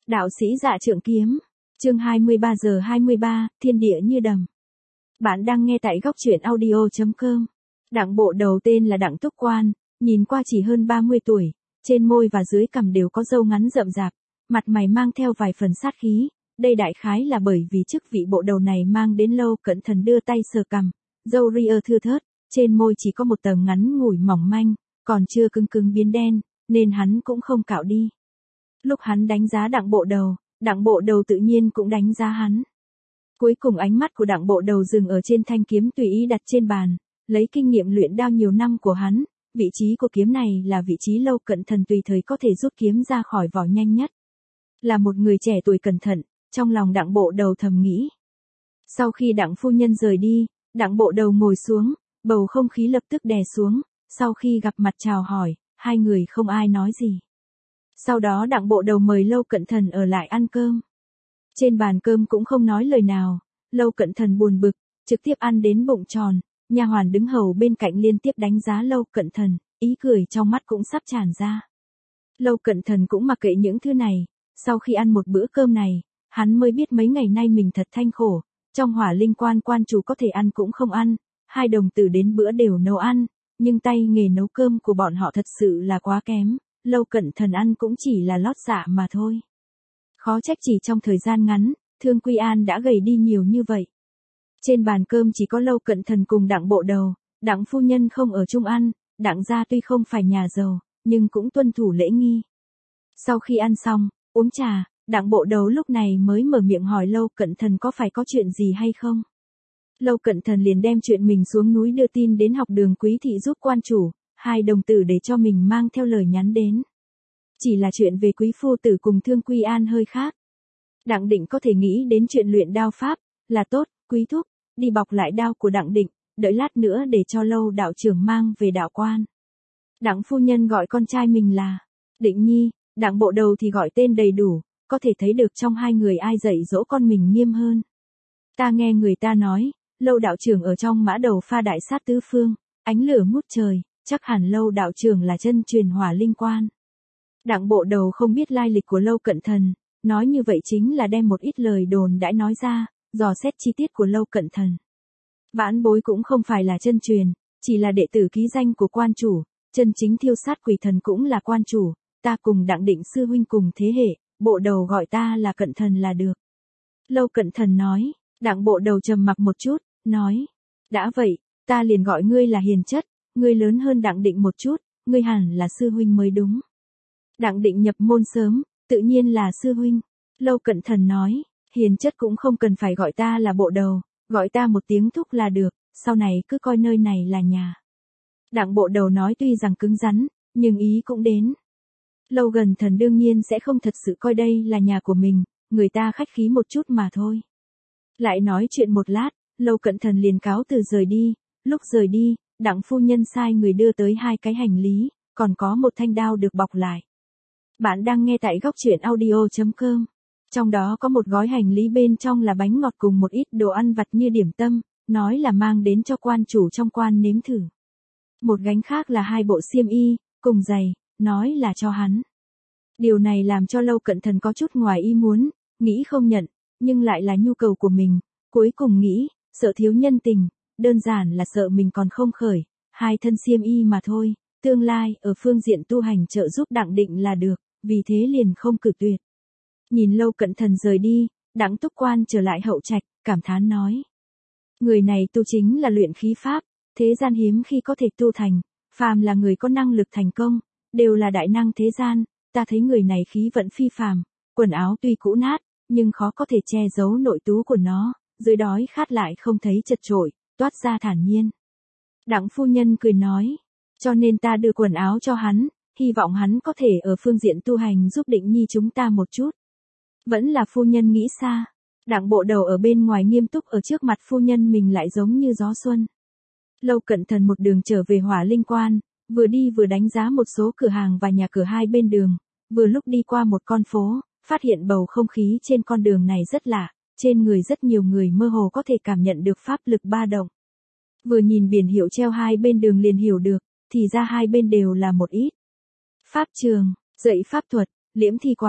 Đạo sĩ Dạ Trượng Kiếm. Chương 23 giờ 23, thiên địa như đầm. Bạn đang nghe tại góc truyện audio.com. Đặng bộ đầu tên là Đặng Túc Quan, nhìn qua chỉ hơn 30 tuổi, trên môi và dưới cằm đều có râu ngắn rậm rạp, mặt mày mang theo vài phần sát khí. Đây đại khái là bởi vì chức vị bộ đầu này mang đến Lâu Cận Thần đưa tay sờ cằm, râu ria thưa thớt, trên môi chỉ có một tầng ngắn ngủi mỏng manh, còn chưa cứng biến đen, nên hắn cũng không cạo đi. Lúc hắn đánh giá Đặng bộ đầu tự nhiên cũng đánh giá hắn. Cuối cùng ánh mắt của Đặng bộ đầu dừng ở trên thanh kiếm tùy ý đặt trên bàn, lấy kinh nghiệm luyện đao nhiều năm của hắn, vị trí của kiếm này là vị trí Lâu Cận Thần tùy thời có thể rút kiếm ra khỏi vỏ nhanh nhất. Là một người trẻ tuổi cẩn thận, trong lòng Đặng bộ đầu thầm nghĩ. Sau khi Đặng phu nhân rời đi, Đặng bộ đầu ngồi xuống, bầu không khí lập tức đè xuống, sau khi gặp mặt chào hỏi, hai người không ai nói gì. Sau đó Đặng bộ đầu mời Lâu Cận Thần ở lại ăn cơm. Trên bàn cơm cũng không nói lời nào, Lâu Cận Thần buồn bực, trực tiếp ăn đến bụng tròn, nha hoàn đứng hầu bên cạnh liên tiếp đánh giá Lâu Cận Thần, ý cười trong mắt cũng sắp tràn ra. Lâu Cận Thần cũng mặc kệ những thứ này, sau khi ăn một bữa cơm này, hắn mới biết mấy ngày nay mình thật thanh khổ, trong Hỏa Linh quan quan chủ có thể ăn cũng không ăn, hai đồng tử đến bữa đều nấu ăn, nhưng tay nghề nấu cơm của bọn họ thật sự là quá kém. Lâu Cận Thần ăn cũng chỉ là lót dạ mà thôi. Khó trách chỉ trong thời gian ngắn, Thương Quy An đã gầy đi nhiều như vậy. Trên bàn cơm chỉ có Lâu Cận Thần cùng Đặng bộ đầu, Đặng phu nhân không ở chung ăn, Đặng gia tuy không phải nhà giàu, nhưng cũng tuân thủ lễ nghi. Sau khi ăn xong, uống trà, Đặng bộ đầu lúc này mới mở miệng hỏi Lâu Cận Thần có phải có chuyện gì hay không. Lâu Cận Thần liền đem chuyện mình xuống núi đưa tin đến học đường Quý thị giúp quan chủ. Hai đồng tử để cho mình mang theo lời nhắn đến. Chỉ là chuyện về quý phu tử cùng Thương Quy An hơi khác. Đặng Định có thể nghĩ đến chuyện luyện đao pháp, là tốt, quý thúc, đi bọc lại đao của Đặng Định, đợi lát nữa để cho Lâu đạo trưởng mang về đạo quan. Đặng phu nhân gọi con trai mình là Định Nhi, Đặng bộ đầu thì gọi tên đầy đủ, có thể thấy được trong hai người ai dạy dỗ con mình nghiêm hơn. Ta nghe người ta nói, Lâu đạo trưởng ở trong mã đầu pha đại sát tứ phương, ánh lửa ngút trời. Chắc hẳn Lâu đạo trưởng là chân truyền Hỏa Linh quan. Đặng bộ đầu không biết lai lịch của Lâu Cận Thần, nói như vậy chính là đem một ít lời đồn đãi nói ra, dò xét chi tiết của Lâu Cận Thần. Vãn bối cũng không phải là chân truyền, chỉ là đệ tử ký danh của quan chủ, chân chính thiêu sát quỷ thần cũng là quan chủ, ta cùng Đặng Định sư huynh cùng thế hệ, bộ đầu gọi ta là Cận Thần là được. Lâu Cận Thần nói, Đặng bộ đầu trầm mặc một chút, nói, đã vậy, ta liền gọi ngươi là hiền chất. Ngươi lớn hơn Đặng Định một chút, ngươi hẳn là sư huynh mới đúng. Đặng Định nhập môn sớm, tự nhiên là sư huynh. Lâu Cận Thần nói, hiền chất cũng không cần phải gọi ta là bộ đầu, gọi ta một tiếng thúc là được, sau này cứ coi nơi này là nhà. Đặng bộ đầu nói tuy rằng cứng rắn, nhưng ý cũng đến. Lâu Gần Thần đương nhiên sẽ không thật sự coi đây là nhà của mình, người ta khách khí một chút mà thôi. Lại nói chuyện một lát, Lâu Cận Thần liền cáo từ rời đi, lúc rời đi, Đặng phu nhân sai người đưa tới hai cái hành lý, còn có một thanh đao được bọc lại. Bạn đang nghe tại góc truyện audio.com. Trong đó có một gói hành lý bên trong là bánh ngọt cùng một ít đồ ăn vặt như điểm tâm, nói là mang đến cho quan chủ trong quan nếm thử. Một gánh khác là hai bộ xiêm y, cùng giày, nói là cho hắn. Điều này làm cho Lâu Cận Thần có chút ngoài ý muốn, nghĩ không nhận, nhưng lại là nhu cầu của mình, cuối cùng nghĩ, sợ thiếu nhân tình. Đơn giản là sợ mình còn không khởi, hai thân xiêm y mà thôi, tương lai ở phương diện tu hành trợ giúp Đặng Định là được, vì thế liền không cử tuyệt. Nhìn Lâu Cận Thần rời đi, Đặng Túc Quan trở lại hậu trạch, cảm thán nói. Người này tu chính là luyện khí pháp, thế gian hiếm khi có thể tu thành, phàm là người có năng lực thành công, đều là đại năng thế gian, ta thấy người này khí vận phi phàm, quần áo tuy cũ nát, nhưng khó có thể che giấu nội tú của nó, dưới đói khát lại không thấy chật chội. Toát ra thản nhiên. Đặng phu nhân cười nói, cho nên ta đưa quần áo cho hắn, hy vọng hắn có thể ở phương diện tu hành giúp Định Nhi chúng ta một chút. Vẫn là phu nhân nghĩ xa, Đặng bộ đầu ở bên ngoài nghiêm túc ở trước mặt phu nhân mình lại giống như gió xuân. Lâu Cận Thần một đường trở về Hỏa Linh quan, vừa đi vừa đánh giá một số cửa hàng và nhà cửa hai bên đường, vừa lúc đi qua một con phố, phát hiện bầu không khí trên con đường này rất lạ. Trên người rất nhiều người mơ hồ có thể cảm nhận được pháp lực ba động. Vừa nhìn biển hiệu treo hai bên đường liền hiểu được, thì ra hai bên đều là một ít. Pháp trường, dạy pháp thuật, liễm thi quán,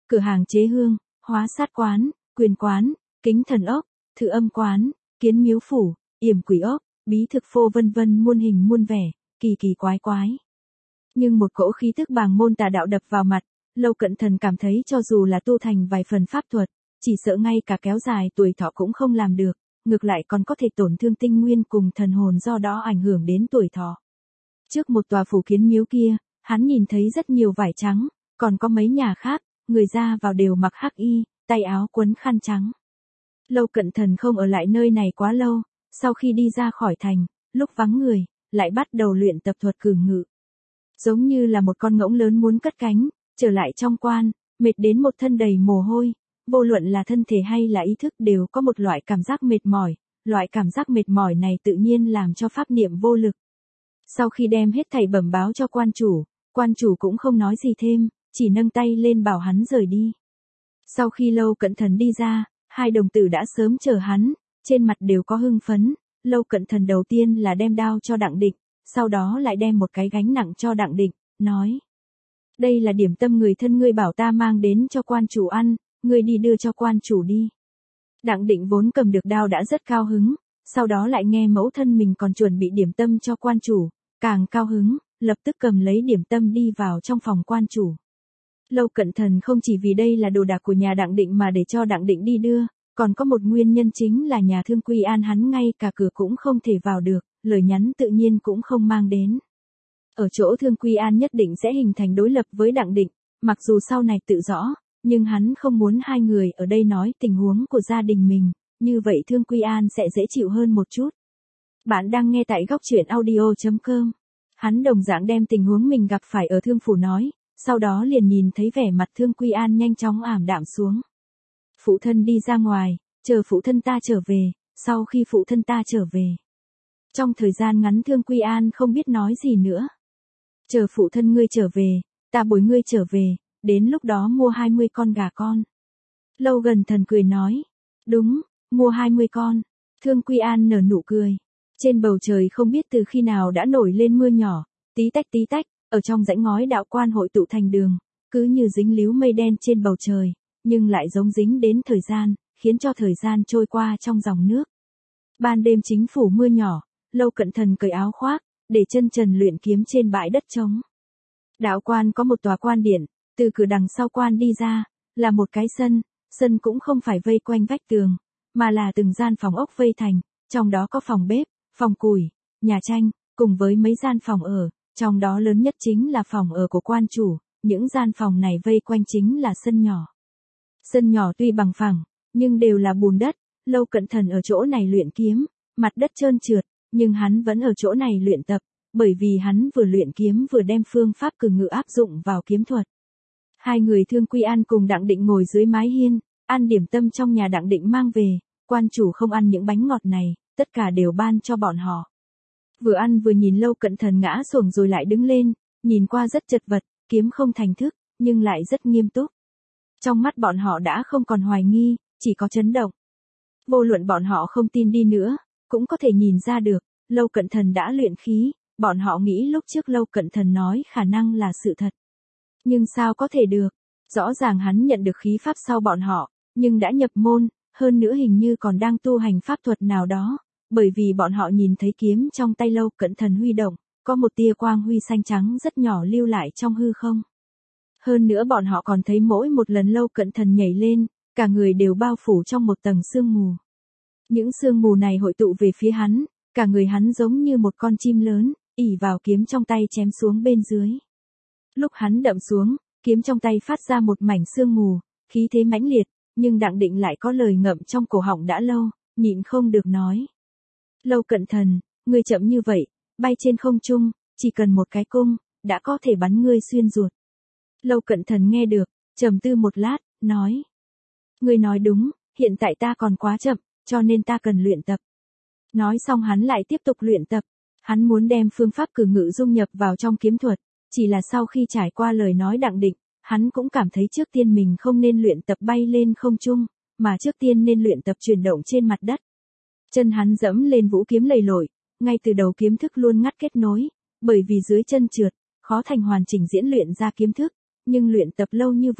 cửa hàng chế hương, hóa sát quán, quyền quán, kính thần ốc, thử âm quán, kiến miếu phủ, yểm quỷ ốc, bí thực phô vân vân muôn hình muôn vẻ, kỳ kỳ quái quái. Nhưng một cỗ khí tức bàng môn tà đạo đập vào mặt, Lâu Cận Thần cảm thấy cho dù là tu thành vài phần pháp thuật, chỉ sợ ngay cả kéo dài tuổi thọ cũng không làm được, ngược lại còn có thể tổn thương tinh nguyên cùng thần hồn do đó ảnh hưởng đến tuổi thọ. Trước một tòa phủ kiến miếu kia, hắn nhìn thấy rất nhiều vải trắng, còn có mấy nhà khác, người ra vào đều mặc hắc y, tay áo quấn khăn trắng. Lâu Cận Thần không ở lại nơi này quá lâu, sau khi đi ra khỏi thành, lúc vắng người, lại bắt đầu luyện tập thuật cử ngự. Giống như là một con ngỗng lớn muốn cất cánh, trở lại trong quan, mệt đến một thân đầy mồ hôi, vô luận là thân thể hay là ý thức đều có một loại cảm giác mệt mỏi, loại cảm giác mệt mỏi này tự nhiên làm cho pháp niệm vô lực. Sau khi đem hết thảy bẩm báo cho quan chủ cũng không nói gì thêm, chỉ nâng tay lên bảo hắn rời đi. Sau khi Lâu Cận Thần đi ra, hai đồng tử đã sớm chờ hắn, trên mặt đều có hưng phấn. Lâu Cận Thần đầu tiên là đem đao cho Đặng Định, sau đó lại đem một cái gánh nặng cho Đặng Định, nói: đây là điểm tâm người thân ngươi bảo ta mang đến cho quan chủ ăn, ngươi đi đưa cho quan chủ đi. Đặng Định vốn cầm được đao đã rất cao hứng, sau đó lại nghe mẫu thân mình còn chuẩn bị điểm tâm cho quan chủ, càng cao hứng, lập tức cầm lấy điểm tâm đi vào trong phòng quan chủ. Lâu Cận Thần không chỉ vì đây là đồ đạc của nhà Đặng Định mà để cho Đặng Định đi đưa, còn có một nguyên nhân chính là nhà Thương Quy An hắn ngay cả cửa cũng không thể vào được, lời nhắn tự nhiên cũng không mang đến. Ở chỗ Thương Quy An nhất định sẽ hình thành đối lập với Đặng Định, mặc dù sau này tự rõ, nhưng hắn không muốn hai người ở đây nói tình huống của gia đình mình, như vậy Thương Quy An sẽ dễ chịu hơn một chút. Bạn đang nghe tại góc truyện audio.com. Hắn đồng dạng đem tình huống mình gặp phải ở Thương phủ nói, sau đó liền nhìn thấy vẻ mặt Thương Quy An nhanh chóng ảm đạm xuống. Phụ thân đi ra ngoài, chờ phụ thân ta trở về, sau khi phụ thân ta trở về. Trong thời gian ngắn Thương Quy An không biết nói gì nữa. Chờ phụ thân ngươi trở về, ta bồi ngươi trở về, đến lúc đó mua 20 con gà con. Lâu Gần Thần cười nói, đúng, mua 20 con. Thương Quy An nở nụ cười. Trên bầu trời không biết từ khi nào đã nổi lên mưa nhỏ, tí tách, ở trong dãy ngói đạo quan hội tụ thành đường, cứ như dính líu mây đen trên bầu trời, nhưng lại giống dính đến thời gian, khiến cho thời gian trôi qua trong dòng nước. Ban đêm chính phủ mưa nhỏ, Lâu Cận Thần cởi áo khoác, để chân trần luyện kiếm trên bãi đất trống. Đạo quan có một tòa quan điện, từ cửa đằng sau quan đi ra, là một cái sân cũng không phải vây quanh vách tường, mà là từng gian phòng ốc vây thành, trong đó có phòng bếp, phòng củi, nhà tranh, cùng với mấy gian phòng ở, trong đó lớn nhất chính là phòng ở của quan chủ, những gian phòng này vây quanh chính là sân nhỏ. Sân nhỏ tuy bằng phẳng, nhưng đều là bùn đất, Lâu Cận Thần ở chỗ này luyện kiếm, mặt đất trơn trượt, nhưng hắn vẫn ở chỗ này luyện tập, bởi vì hắn vừa luyện kiếm vừa đem phương pháp cử ngự áp dụng vào kiếm thuật. Hai người Thương Quy An cùng Đặng Định ngồi dưới mái hiên, ăn điểm tâm trong nhà Đặng Định mang về, quan chủ không ăn những bánh ngọt này, tất cả đều ban cho bọn họ. Vừa ăn vừa nhìn Lâu Cận Thần ngã xuồng rồi lại đứng lên, nhìn qua rất chật vật, kiếm không thành thức, nhưng lại rất nghiêm túc. Trong mắt bọn họ đã không còn hoài nghi, chỉ có chấn động. Vô luận bọn họ không tin đi nữa, cũng có thể nhìn ra được, Lâu Cận Thần đã luyện khí, bọn họ nghĩ lúc trước Lâu Cận Thần nói khả năng là sự thật. Nhưng sao có thể được, rõ ràng hắn nhận được khí pháp sau bọn họ, nhưng đã nhập môn, hơn nữa hình như còn đang tu hành pháp thuật nào đó, bởi vì bọn họ nhìn thấy kiếm trong tay Lâu Cận Thần huy động, có một tia quang huy xanh trắng rất nhỏ lưu lại trong hư không. Hơn nữa bọn họ còn thấy mỗi một lần Lâu Cận Thần nhảy lên, cả người đều bao phủ trong một tầng sương mù. Những sương mù này hội tụ về phía hắn, cả người hắn giống như một con chim lớn, ỷ vào kiếm trong tay chém xuống bên dưới. Lúc hắn đậm xuống, kiếm trong tay phát ra một mảnh sương mù, khí thế mãnh liệt, nhưng Đặng Định lại có lời ngậm trong cổ họng đã lâu, nhịn không được nói. Lâu Cận Thần, ngươi chậm như vậy, bay trên không trung, chỉ cần một cái cung, đã có thể bắn ngươi xuyên ruột. Lâu Cận Thần nghe được, trầm tư một lát, nói. Ngươi nói đúng, hiện tại ta còn quá chậm, cho nên ta cần luyện tập. Nói xong hắn lại tiếp tục luyện tập, hắn muốn đem phương pháp cử ngự dung nhập vào trong kiếm thuật, chỉ là sau khi trải qua lời nói Đặng Định, hắn cũng cảm thấy trước tiên mình không nên luyện tập bay lên không trung, mà trước tiên nên luyện tập chuyển động trên mặt đất. Chân hắn dẫm lên vũ kiếm lầy lội, ngay từ đầu kiếm thức luôn ngắt kết nối, bởi vì dưới chân trượt, khó thành hoàn chỉnh diễn luyện ra kiếm thức, nhưng luyện tập lâu như vậy,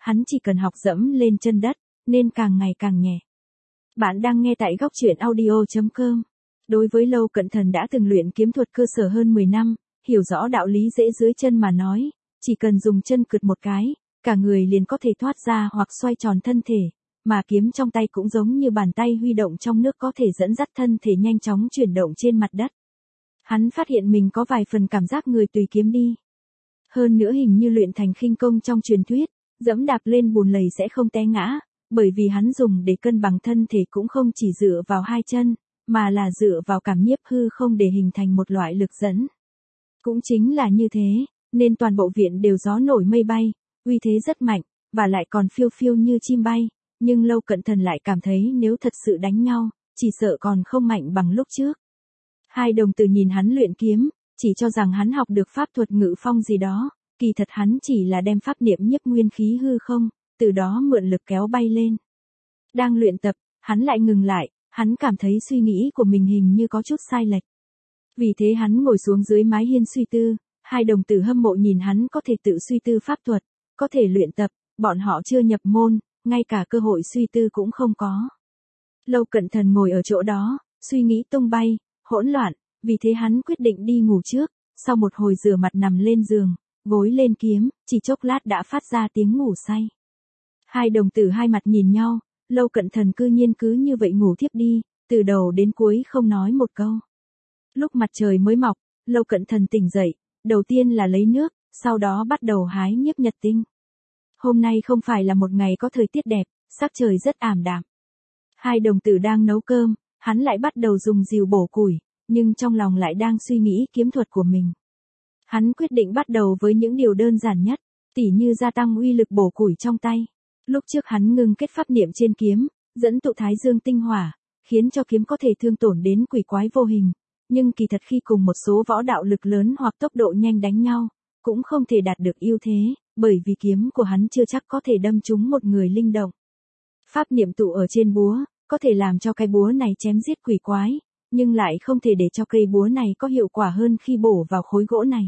hắn chỉ cần học dẫm lên chân đất, nên càng ngày càng nhẹ. Bạn đang nghe tại góc truyện audio.com. Đối với Lâu Cận Thần đã từng luyện kiếm thuật cơ sở hơn 10 năm, hiểu rõ đạo lý dễ dưới chân mà nói, chỉ cần dùng chân cượt một cái, cả người liền có thể thoát ra hoặc xoay tròn thân thể, mà kiếm trong tay cũng giống như bàn tay huy động trong nước có thể dẫn dắt thân thể nhanh chóng chuyển động trên mặt đất. Hắn phát hiện mình có vài phần cảm giác người tùy kiếm đi. Hơn nữa hình như luyện thành khinh công trong truyền thuyết, dẫm đạp lên bùn lầy sẽ không té ngã, bởi vì hắn dùng để cân bằng thân thể cũng không chỉ dựa vào hai chân, mà là dựa vào cảm nhiếp hư không để hình thành một loại lực dẫn. Cũng chính là như thế, nên toàn bộ viện đều gió nổi mây bay, uy thế rất mạnh, và lại còn phiêu phiêu như chim bay, nhưng Lâu Cận Thần lại cảm thấy nếu thật sự đánh nhau, chỉ sợ còn không mạnh bằng lúc trước. Hai đồng tử nhìn hắn luyện kiếm, chỉ cho rằng hắn học được pháp thuật ngự phong gì đó, kỳ thật hắn chỉ là đem pháp niệm nhiếp nguyên khí hư không, từ đó mượn lực kéo bay lên. Đang luyện tập, hắn lại ngừng lại, hắn cảm thấy suy nghĩ của mình hình như có chút sai lệch. Vì thế hắn ngồi xuống dưới mái hiên suy tư, hai đồng tử hâm mộ nhìn hắn có thể tự suy tư pháp thuật, có thể luyện tập, bọn họ chưa nhập môn, ngay cả cơ hội suy tư cũng không có. Lâu Cận Thần ngồi ở chỗ đó, suy nghĩ tung bay, hỗn loạn, vì thế hắn quyết định đi ngủ trước, sau một hồi rửa mặt nằm lên giường, gối lên kiếm, chỉ chốc lát đã phát ra tiếng ngủ say. Hai đồng tử hai mặt nhìn nhau, Lâu Cận Thần cư nhiên cứ như vậy ngủ thiếp đi, từ đầu đến cuối không nói một câu. Lúc mặt trời mới mọc, Lâu Cận Thần tỉnh dậy, đầu tiên là lấy nước, sau đó bắt đầu hái nhiếp nhật tinh. Hôm nay không phải là một ngày có thời tiết đẹp, sắc trời rất ảm đạm. Hai đồng tử đang nấu cơm, hắn lại bắt đầu dùng rìu bổ củi, nhưng trong lòng lại đang suy nghĩ kiếm thuật của mình. Hắn quyết định bắt đầu với những điều đơn giản nhất, tỉ như gia tăng uy lực bổ củi trong tay. Lúc trước hắn ngưng kết pháp niệm trên kiếm, dẫn tụ thái dương tinh hỏa, khiến cho kiếm có thể thương tổn đến quỷ quái vô hình, nhưng kỳ thật khi cùng một số võ đạo lực lớn hoặc tốc độ nhanh đánh nhau, cũng không thể đạt được ưu thế, bởi vì kiếm của hắn chưa chắc có thể đâm trúng một người linh động. Pháp niệm tụ ở trên búa, có thể làm cho cái búa này chém giết quỷ quái, nhưng lại không thể để cho cây búa này có hiệu quả hơn khi bổ vào khối gỗ này.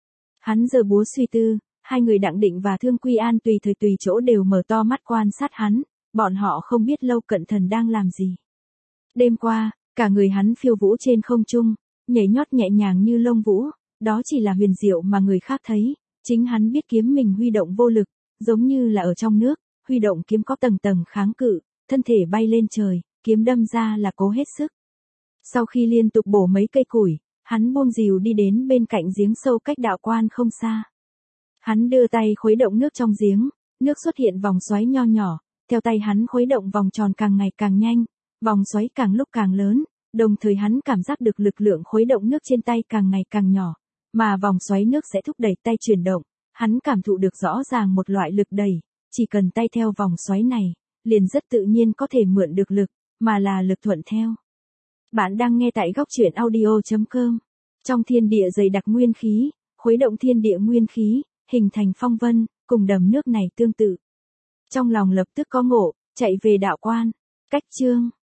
Hắn giơ búa suy tư, hai người Đặng Định và Thương Quy An tùy thời tùy chỗ đều mở to mắt quan sát hắn, bọn họ không biết Lâu Cận Thần đang làm gì. Đêm qua, cả người hắn phiêu vũ trên không trung, nhảy nhót nhẹ nhàng như lông vũ, đó chỉ là huyền diệu mà người khác thấy, chính hắn biết kiếm mình huy động vô lực, giống như là ở trong nước, huy động kiếm có tầng tầng kháng cự, thân thể bay lên trời, kiếm đâm ra là cố hết sức. Sau khi liên tục bổ mấy cây củi, hắn buông rìu đi đến bên cạnh giếng sâu cách đạo quan không xa. Hắn đưa tay khuấy động nước trong giếng, nước xuất hiện vòng xoáy nho nhỏ, theo tay hắn khuấy động vòng tròn càng ngày càng nhanh, vòng xoáy càng lúc càng lớn, đồng thời hắn cảm giác được lực lượng khuấy động nước trên tay càng ngày càng nhỏ, mà vòng xoáy nước sẽ thúc đẩy tay chuyển động, hắn cảm thụ được rõ ràng một loại lực đẩy, chỉ cần tay theo vòng xoáy này, liền rất tự nhiên có thể mượn được lực, mà là lực thuận theo. Bạn đang nghe tại góc truyện audio.com. Trong thiên địa dày đặc nguyên khí, khuấy động thiên địa nguyên khí, hình thành phong vân, cùng đầm nước này tương tự. Trong lòng lập tức có ngộ, chạy về đạo quan. Cách chương